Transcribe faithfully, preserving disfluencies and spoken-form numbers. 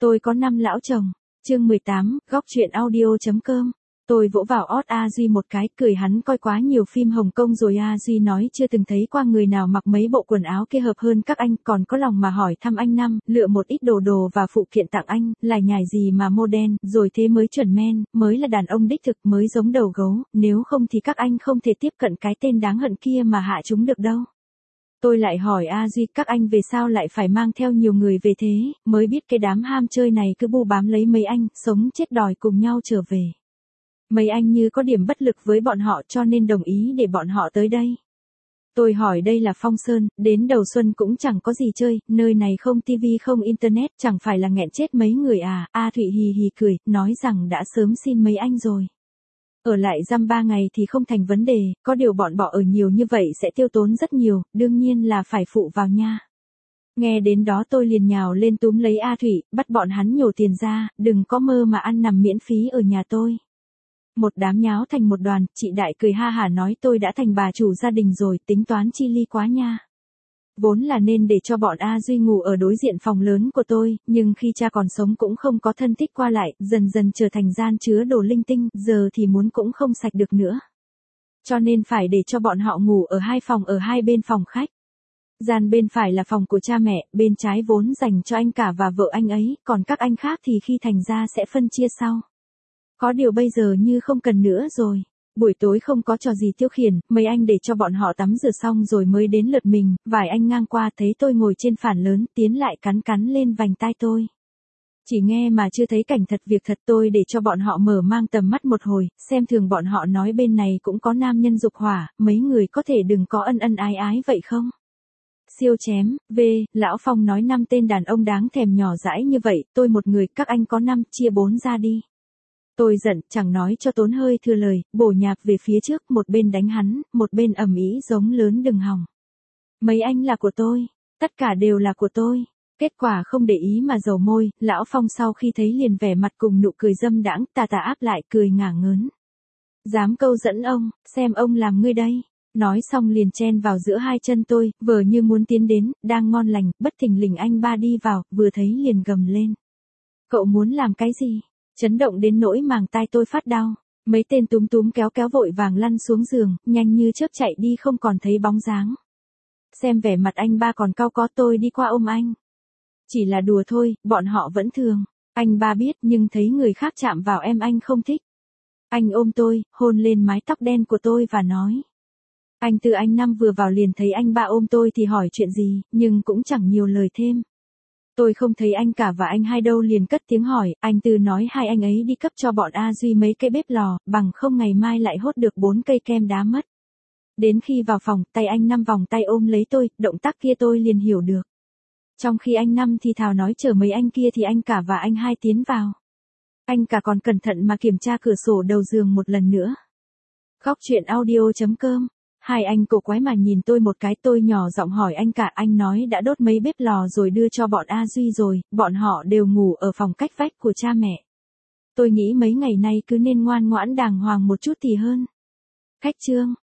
Tôi có năm lão chồng. Chương mười tám, góc truyện audio.com. Tôi vỗ vào ót A Duy một cái, cười hắn coi quá nhiều phim Hồng Kông rồi. A Duy nói chưa từng thấy qua người nào mặc mấy bộ quần áo kia hợp hơn các anh, còn có lòng mà hỏi thăm anh Năm, lựa một ít đồ đồ và phụ kiện tặng anh, lại nhải gì mà mô đen, rồi thế mới chuẩn men, mới là đàn ông đích thực, mới giống đầu gấu, nếu không thì các anh không thể tiếp cận cái tên đáng hận kia mà hạ chúng được đâu. Tôi lại hỏi A Duy, các anh về sao lại phải mang theo nhiều người về thế, mới biết cái đám ham chơi này cứ bu bám lấy mấy anh, sống chết đòi cùng nhau trở về. Mấy anh như có điểm bất lực với bọn họ cho nên đồng ý để bọn họ tới đây. Tôi hỏi đây là Phong Sơn, đến đầu xuân cũng chẳng có gì chơi, nơi này không tivi không internet, chẳng phải là nghẹn chết mấy người à. A Thụy hì hì cười, nói rằng đã sớm xin mấy anh rồi. Ở lại dăm ba ngày thì không thành vấn đề, có điều bọn bỏ ở nhiều như vậy sẽ tiêu tốn rất nhiều, đương nhiên là phải phụ vào nha. Nghe đến đó tôi liền nhào lên túm lấy A Thụy, bắt bọn hắn nhổ tiền ra, đừng có mơ mà ăn nằm miễn phí ở nhà tôi. Một đám nháo thành một đoàn, chị Đại cười ha hả nói tôi đã thành bà chủ gia đình rồi, tính toán chi ly quá nha. Vốn là nên để cho bọn A Duy ngủ ở đối diện phòng lớn của tôi, nhưng khi cha còn sống cũng không có thân thích qua lại, dần dần trở thành gian chứa đồ linh tinh, giờ thì muốn cũng không sạch được nữa. Cho nên phải để cho bọn họ ngủ ở hai phòng ở hai bên phòng khách. Gian bên phải là phòng của cha mẹ, bên trái vốn dành cho anh cả và vợ anh ấy, còn các anh khác thì khi thành ra sẽ phân chia sau. Có điều bây giờ như không cần nữa rồi. Buổi tối không có trò gì tiêu khiển, mấy anh để cho bọn họ tắm rửa xong rồi mới đến lượt mình, vài anh ngang qua thấy tôi ngồi trên phản lớn, tiến lại cắn cắn lên vành tai tôi. Chỉ nghe mà chưa thấy cảnh thật việc thật, tôi để cho bọn họ mở mang tầm mắt một hồi, xem thường bọn họ nói bên này cũng có nam nhân dục hỏa, mấy người có thể đừng có ân ân ái ái vậy không? Siêu chém, V, Lão Phong nói năm tên đàn ông đáng thèm nhỏ dãi như vậy, tôi một người, các anh có năm, chia bốn ra đi. Tôi giận, chẳng nói cho tốn hơi thừa lời, bổ nhạc về phía trước, một bên đánh hắn, một bên ầm ĩ giống lớn đừng hòng. Mấy anh là của tôi, tất cả đều là của tôi. Kết quả không để ý mà dầu môi, Lão Phong sau khi thấy liền vẻ mặt cùng nụ cười dâm đãng, tà tà áp lại cười ngả ngớn. Dám câu dẫn ông, xem ông làm ngươi đây. Nói xong liền chen vào giữa hai chân tôi, vờ như muốn tiến đến, đang ngon lành, bất thình lình anh ba đi vào, vừa thấy liền gầm lên. Cậu muốn làm cái gì? Chấn động đến nỗi màng tai tôi phát đau. Mấy tên túm túm kéo kéo vội vàng lăn xuống giường, nhanh như chớp chạy đi không còn thấy bóng dáng. Xem vẻ mặt anh ba còn cau có, tôi đi qua ôm anh. Chỉ là đùa thôi, bọn họ vẫn thường. Anh ba biết nhưng thấy người khác chạm vào em anh không thích. Anh ôm tôi, hôn lên mái tóc đen của tôi và nói. Anh Tư anh Năm vừa vào liền thấy anh ba ôm tôi thì hỏi chuyện gì, nhưng cũng chẳng nhiều lời thêm. Tôi không thấy anh cả và anh hai đâu liền cất tiếng hỏi, anh Tư nói hai anh ấy đi cấp cho bọn A Duy mấy cây bếp lò, bằng không ngày mai lại hốt được bốn cây kem đá mất. Đến khi vào phòng, tay anh Năm vòng tay ôm lấy tôi, động tác kia tôi liền hiểu được. Trong khi anh Năm thì thào nói chờ mấy anh kia thì anh cả và anh hai tiến vào. Anh cả còn cẩn thận mà kiểm tra cửa sổ đầu giường một lần nữa. Góc truyện audio.com. Hai anh cổ quái mà nhìn tôi một cái, tôi nhỏ giọng hỏi anh cả, anh nói đã đốt mấy bếp lò rồi đưa cho bọn A Duy rồi, bọn họ đều ngủ ở phòng cách vách của cha mẹ. Tôi nghĩ mấy ngày nay cứ nên ngoan ngoãn đàng hoàng một chút thì hơn. Khách trương,